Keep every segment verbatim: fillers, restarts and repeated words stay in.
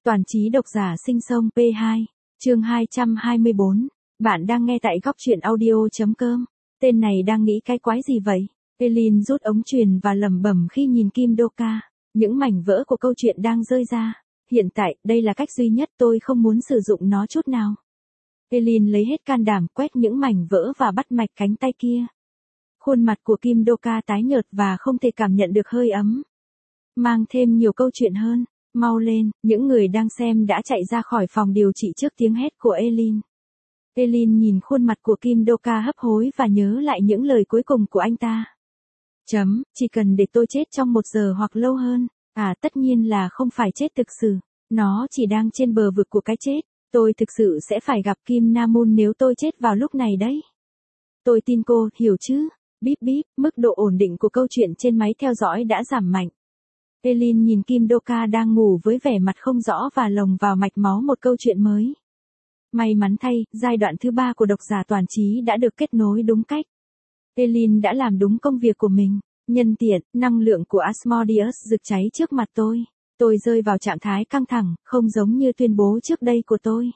Toàn trí độc giả sinh sông pê hai, chương hai trăm hai mươi bốn. Bạn đang nghe tại góc truyện audio.com. Tên này đang nghĩ cái quái gì vậy? Eileen rút ống truyền và lẩm bẩm khi nhìn Kim Do-ka. Những mảnh vỡ của câu chuyện đang rơi ra. Hiện tại, đây là cách duy nhất, tôi không muốn sử dụng nó chút nào. Eileen lấy hết can đảm quét những mảnh vỡ và bắt mạch cánh tay kia. Khuôn mặt của Kim Do-ka tái nhợt và không thể cảm nhận được hơi ấm. Mang thêm nhiều câu chuyện hơn. Mau lên, những người đang xem đã chạy ra khỏi phòng điều trị trước tiếng hét của Eileen. Eileen nhìn khuôn mặt của Kim Do-ka hấp hối và nhớ lại những lời cuối cùng của anh ta. Chấm, chỉ cần để tôi chết trong một giờ hoặc lâu hơn. À, tất nhiên là không phải chết thực sự. Nó chỉ đang trên bờ vực của cái chết. Tôi thực sự sẽ phải gặp Kim Na-moon nếu tôi chết vào lúc này đấy. Tôi tin cô, hiểu chứ? Bíp bíp, mức độ ổn định của câu chuyện trên máy theo dõi đã giảm mạnh. Eileen nhìn Kim Do-ka đang ngủ với vẻ mặt không rõ và lồng vào mạch máu một câu chuyện mới. May mắn thay, giai đoạn thứ ba của độc giả toàn trí đã được kết nối đúng cách. Eileen đã làm đúng công việc của mình. Nhân tiện, năng lượng của Asmodeus rực cháy trước mặt tôi. Tôi rơi vào trạng thái căng thẳng, không giống như tuyên bố trước đây của tôi.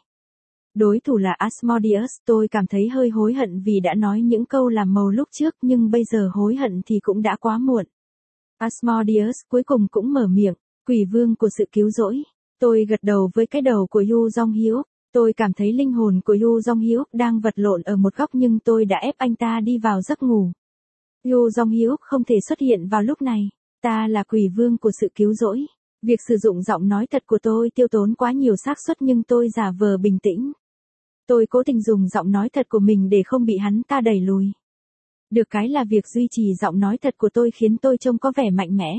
Đối thủ là Asmodeus, tôi cảm thấy hơi hối hận vì đã nói những câu làm màu lúc trước, nhưng bây giờ hối hận thì cũng đã quá muộn. Asmodeus cuối cùng cũng mở miệng, quỷ vương của sự cứu rỗi. Tôi gật đầu với cái đầu của Yu Jong-hyuk. Tôi cảm thấy linh hồn của Yu Jong-hyuk đang vật lộn ở một góc nhưng tôi đã ép anh ta đi vào giấc ngủ. Yu Jong-hyuk không thể xuất hiện vào lúc này. Ta là quỷ vương của sự cứu rỗi. Việc sử dụng giọng nói thật của tôi tiêu tốn quá nhiều xác suất nhưng tôi giả vờ bình tĩnh. Tôi cố tình dùng giọng nói thật của mình để không bị hắn ta đẩy lùi. Được cái là việc duy trì giọng nói thật của tôi khiến tôi trông có vẻ mạnh mẽ.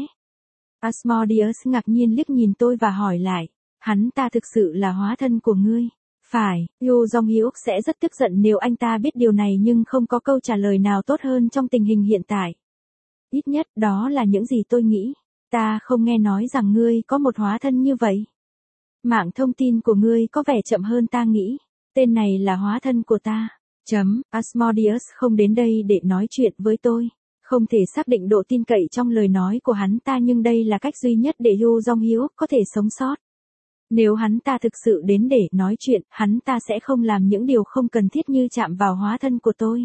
Asmodeus ngạc nhiên liếc nhìn tôi và hỏi lại, hắn ta thực sự là hóa thân của ngươi? Phải, Yu Jong-hyuk sẽ rất tức giận nếu anh ta biết điều này nhưng không có câu trả lời nào tốt hơn trong tình hình hiện tại. Ít nhất đó là những gì tôi nghĩ. Ta không nghe nói rằng ngươi có một hóa thân như vậy. Mạng thông tin của ngươi có vẻ chậm hơn ta nghĩ. Tên này là hóa thân của ta. Chấm, Asmodeus không đến đây để nói chuyện với tôi. Không thể xác định độ tin cậy trong lời nói của hắn ta nhưng đây là cách duy nhất để Yu Jong-hyuk có thể sống sót. Nếu hắn ta thực sự đến để nói chuyện, hắn ta sẽ không làm những điều không cần thiết như chạm vào hóa thân của tôi.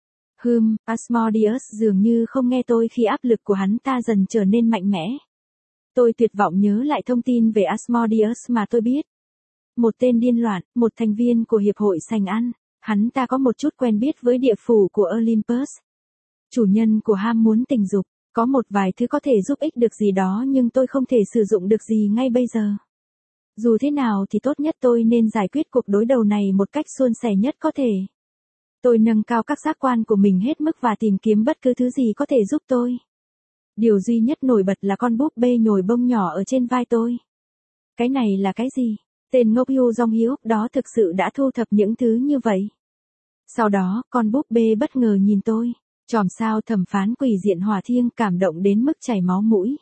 Hừm, Asmodeus dường như không nghe tôi khi áp lực của hắn ta dần trở nên mạnh mẽ. Tôi tuyệt vọng nhớ lại thông tin về Asmodeus mà tôi biết. Một tên điên loạn, một thành viên của hiệp hội sành ăn. Hắn ta có một chút quen biết với địa phủ của Olympus. Chủ nhân của ham muốn tình dục, có một vài thứ có thể giúp ích được gì đó nhưng tôi không thể sử dụng được gì ngay bây giờ. Dù thế nào thì tốt nhất tôi nên giải quyết cuộc đối đầu này một cách suôn sẻ nhất có thể. Tôi nâng cao các giác quan của mình hết mức và tìm kiếm bất cứ thứ gì có thể giúp tôi. Điều duy nhất nổi bật là con búp bê nhồi bông nhỏ ở trên vai tôi. Cái này là cái gì? Tên ngốc Yu Jong-hyuk đó thực sự đã thu thập những thứ như vậy. Sau đó, con búp bê bất ngờ nhìn tôi. Chòm sao thẩm phán quỷ diện hỏa thiêng cảm động đến mức chảy máu mũi.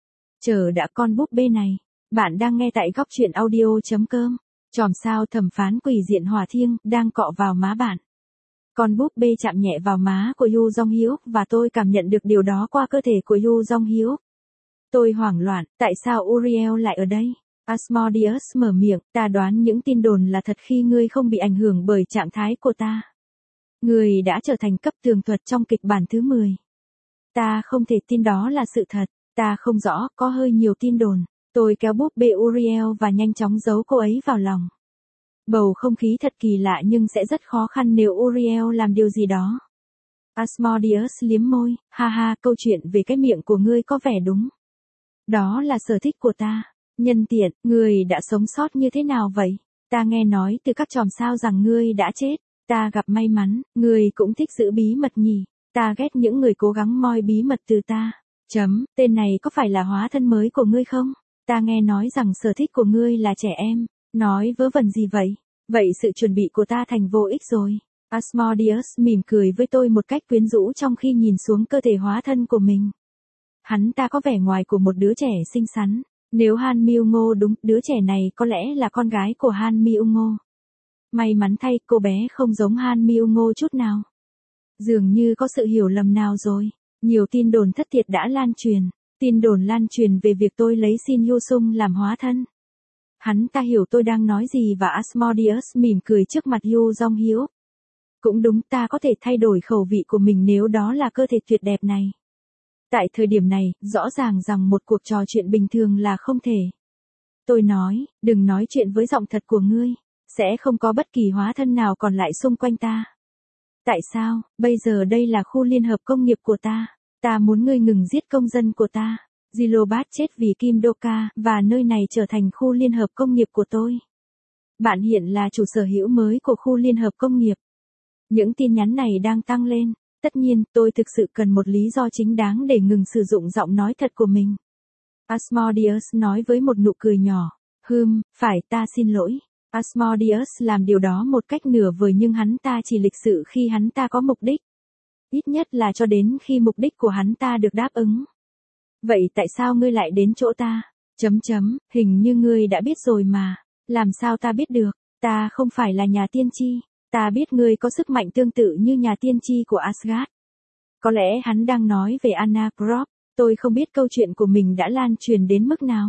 Chờ đã, con búp bê này. Bạn đang nghe tại góc truyện audio.com. Chòm sao thẩm phán quỷ diện hỏa thiêng đang cọ vào má bạn. Con búp bê chạm nhẹ vào má của Yu Jong-hyuk và tôi cảm nhận được điều đó qua cơ thể của Yu Jong-hyuk. Tôi hoảng loạn, tại sao Uriel lại ở đây? Asmodeus mở miệng, ta đoán những tin đồn là thật khi ngươi không bị ảnh hưởng bởi trạng thái của ta. Ngươi đã trở thành cấp tường thuật trong kịch bản thứ mười. Ta không thể tin đó là sự thật, ta không rõ, có hơi nhiều tin đồn. Tôi kéo búp bê Uriel và nhanh chóng giấu cô ấy vào lòng. Bầu không khí thật kỳ lạ nhưng sẽ rất khó khăn nếu Uriel làm điều gì đó. Asmodeus liếm môi, ha ha, câu chuyện về cái miệng của ngươi có vẻ đúng. Đó là sở thích của ta. Nhân tiện, ngươi đã sống sót như thế nào vậy? Ta nghe nói từ các chòm sao rằng ngươi đã chết. Ta gặp may mắn, ngươi cũng thích giữ bí mật nhỉ. Ta ghét những người cố gắng moi bí mật từ ta. Chấm, tên này có phải là hóa thân mới của ngươi không? Ta nghe nói rằng sở thích của ngươi là trẻ em. Nói vớ vẩn gì vậy? Vậy sự chuẩn bị của ta thành vô ích rồi. Asmodeus mỉm cười với tôi một cách quyến rũ trong khi nhìn xuống cơ thể hóa thân của mình. Hắn ta có vẻ ngoài của một đứa trẻ xinh xắn. Nếu Han Myung-ngo đúng, đứa trẻ này có lẽ là con gái của Han Myung-ngo. May mắn thay, cô bé không giống Han Myung-ngo chút nào. Dường như có sự hiểu lầm nào rồi. Nhiều tin đồn thất thiệt đã lan truyền. Tin đồn lan truyền về việc tôi lấy Shin Yu Sung làm hóa thân. Hắn ta hiểu tôi đang nói gì và Asmodeus mỉm cười trước mặt Yu Jong Hyuk. Cũng đúng, ta có thể thay đổi khẩu vị của mình nếu đó là cơ thể tuyệt đẹp này. Tại thời điểm này, rõ ràng rằng một cuộc trò chuyện bình thường là không thể. Tôi nói, đừng nói chuyện với giọng thật của ngươi. Sẽ không có bất kỳ hóa thân nào còn lại xung quanh ta. Tại sao, bây giờ đây là khu liên hợp công nghiệp của ta. Ta muốn ngươi ngừng giết công dân của ta. Zilobat chết vì Kim Doka, và nơi này trở thành khu liên hợp công nghiệp của tôi. Bạn hiện là chủ sở hữu mới của khu liên hợp công nghiệp. Những tin nhắn này đang tăng lên. Tất nhiên, tôi thực sự cần một lý do chính đáng để ngừng sử dụng giọng nói thật của mình. Asmodeus nói với một nụ cười nhỏ. Hừm, phải, ta xin lỗi. Asmodeus làm điều đó một cách nửa vời nhưng hắn ta chỉ lịch sự khi hắn ta có mục đích. Ít nhất là cho đến khi mục đích của hắn ta được đáp ứng. Vậy tại sao ngươi lại đến chỗ ta? Chấm chấm, hình như ngươi đã biết rồi mà. Làm sao ta biết được? Ta không phải là nhà tiên tri. Ta biết ngươi có sức mạnh tương tự như nhà tiên tri của Asgard. Có lẽ hắn đang nói về Anna Krop. Tôi không biết câu chuyện của mình đã lan truyền đến mức nào.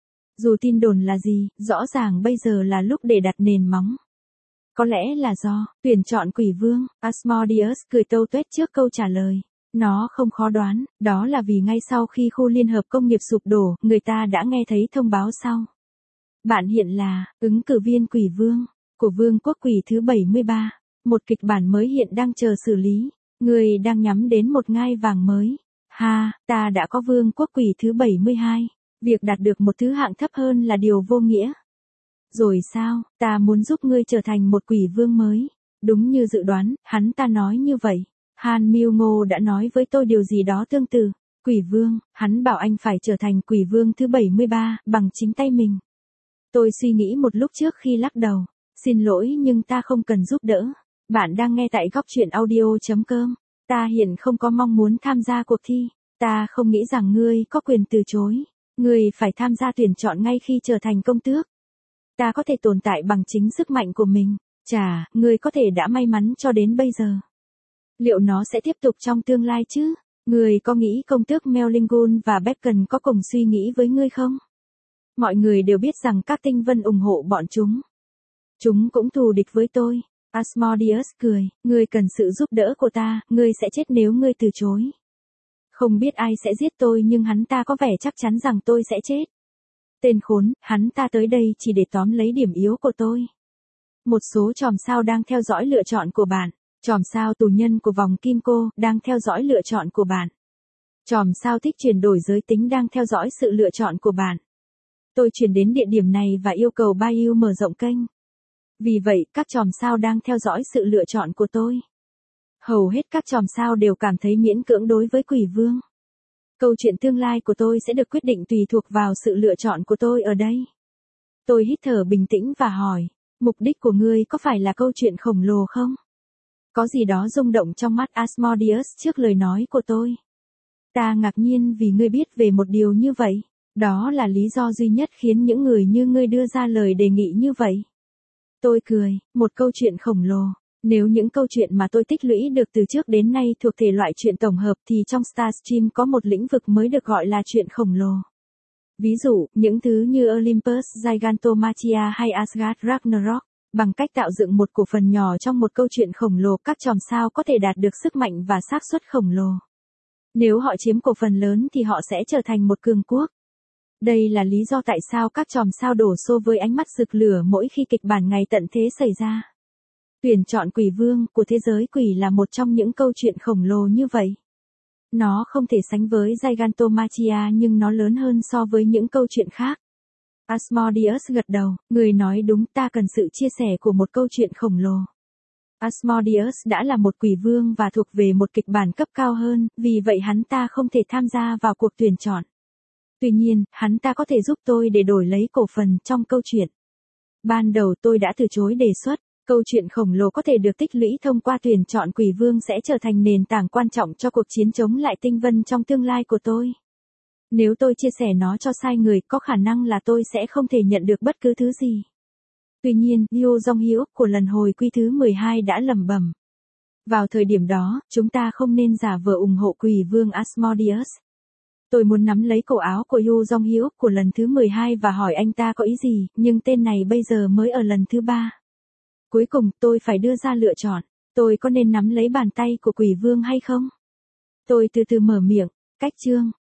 Dù tin đồn là gì, rõ ràng bây giờ là lúc để đặt nền móng. Có lẽ là do tuyển chọn quỷ vương. Asmodeus cười tâu tuét trước câu trả lời. Nó không khó đoán, đó là vì ngay sau khi khu liên hợp công nghiệp sụp đổ, người ta đã nghe thấy thông báo sau. Bạn hiện là ứng cử viên quỷ vương của vương quốc quỷ thứ bảy mươi ba. Một kịch bản mới hiện đang chờ xử lý. Người đang nhắm đến một ngai vàng mới. Ha, ta đã có vương quốc quỷ thứ bảy mươi hai. Việc đạt được một thứ hạng thấp hơn là điều vô nghĩa. Rồi sao, ta muốn giúp ngươi trở thành một quỷ vương mới. Đúng như dự đoán, hắn ta nói như vậy. Han Myung-ngo đã nói với tôi điều gì đó tương tự. Quỷ vương, hắn bảo anh phải trở thành quỷ vương thứ bảy mươi ba, bằng chính tay mình. Tôi suy nghĩ một lúc trước khi lắc đầu. Xin lỗi nhưng ta không cần giúp đỡ. Bạn đang nghe tại góc truyện audio chấm com. Ta hiện không có mong muốn tham gia cuộc thi. Ta không nghĩ rằng ngươi có quyền từ chối. Ngươi phải tham gia tuyển chọn ngay khi trở thành công tước. Ta có thể tồn tại bằng chính sức mạnh của mình. Chà, ngươi có thể đã may mắn cho đến bây giờ. Liệu nó sẽ tiếp tục trong tương lai chứ? Ngươi có nghĩ công tước Mellingun và Bacon có cùng suy nghĩ với ngươi không? Mọi người đều biết rằng các tinh vân ủng hộ bọn chúng. Chúng cũng thù địch với tôi. Asmodeus cười, ngươi cần sự giúp đỡ của ta, ngươi sẽ chết nếu ngươi từ chối. Không biết ai sẽ giết tôi nhưng hắn ta có vẻ chắc chắn rằng tôi sẽ chết. Tên khốn, hắn ta tới đây chỉ để tóm lấy điểm yếu của tôi. Một số chòm sao đang theo dõi lựa chọn của bạn. Chòm sao tù nhân của vòng kim cô đang theo dõi lựa chọn của bạn. Chòm sao thích chuyển đổi giới tính đang theo dõi sự lựa chọn của bạn. Tôi chuyển đến địa điểm này và yêu cầu Bayou mở rộng kênh. Vì vậy, các chòm sao đang theo dõi sự lựa chọn của tôi. Hầu hết các chòm sao đều cảm thấy miễn cưỡng đối với quỷ vương. Câu chuyện tương lai của tôi sẽ được quyết định tùy thuộc vào sự lựa chọn của tôi ở đây. Tôi hít thở bình tĩnh và hỏi, mục đích của ngươi có phải là câu chuyện khổng lồ không? Có gì đó rung động trong mắt Asmodeus trước lời nói của tôi. Ta ngạc nhiên vì ngươi biết về một điều như vậy. Đó là lý do duy nhất khiến những người như ngươi đưa ra lời đề nghị như vậy. Tôi cười, một câu chuyện khổng lồ. Nếu những câu chuyện mà tôi tích lũy được từ trước đến nay thuộc thể loại chuyện tổng hợp thì trong Starstream có một lĩnh vực mới được gọi là chuyện khổng lồ. Ví dụ, những thứ như Olympus Gigantomachia hay Asgard Ragnarok, bằng cách tạo dựng một cổ phần nhỏ trong một câu chuyện khổng lồ, các chòm sao có thể đạt được sức mạnh và xác suất khổng lồ. Nếu họ chiếm cổ phần lớn thì họ sẽ trở thành một cường quốc. Đây là lý do tại sao các chòm sao đổ xô với ánh mắt rực lửa mỗi khi kịch bản ngày tận thế xảy ra. Tuyển chọn quỷ vương của thế giới quỷ là một trong những câu chuyện khổng lồ như vậy. Nó không thể sánh với Gigantomachia nhưng nó lớn hơn so với những câu chuyện khác. Asmodeus gật đầu, người nói đúng, ta cần sự chia sẻ của một câu chuyện khổng lồ. Asmodeus đã là một quỷ vương và thuộc về một kịch bản cấp cao hơn, vì vậy hắn ta không thể tham gia vào cuộc tuyển chọn. Tuy nhiên, hắn ta có thể giúp tôi để đổi lấy cổ phần trong câu chuyện. Ban đầu tôi đã từ chối đề xuất, câu chuyện khổng lồ có thể được tích lũy thông qua tuyển chọn quỷ vương sẽ trở thành nền tảng quan trọng cho cuộc chiến chống lại tinh vân trong tương lai của tôi. Nếu tôi chia sẻ nó cho sai người, có khả năng là tôi sẽ không thể nhận được bất cứ thứ gì. Tuy nhiên, Yu Jong Hyuk của lần hồi quy thứ mười hai đã lẩm bẩm. Vào thời điểm đó, chúng ta không nên giả vờ ủng hộ quỷ vương Asmodeus. Tôi muốn nắm lấy cổ áo của Yu Jong Hyuk của lần thứ mười hai và hỏi anh ta có ý gì, nhưng tên này bây giờ mới ở lần thứ ba. Cuối cùng tôi phải đưa ra lựa chọn, tôi có nên nắm lấy bàn tay của quỷ vương hay không? Tôi từ từ mở miệng, cách chương.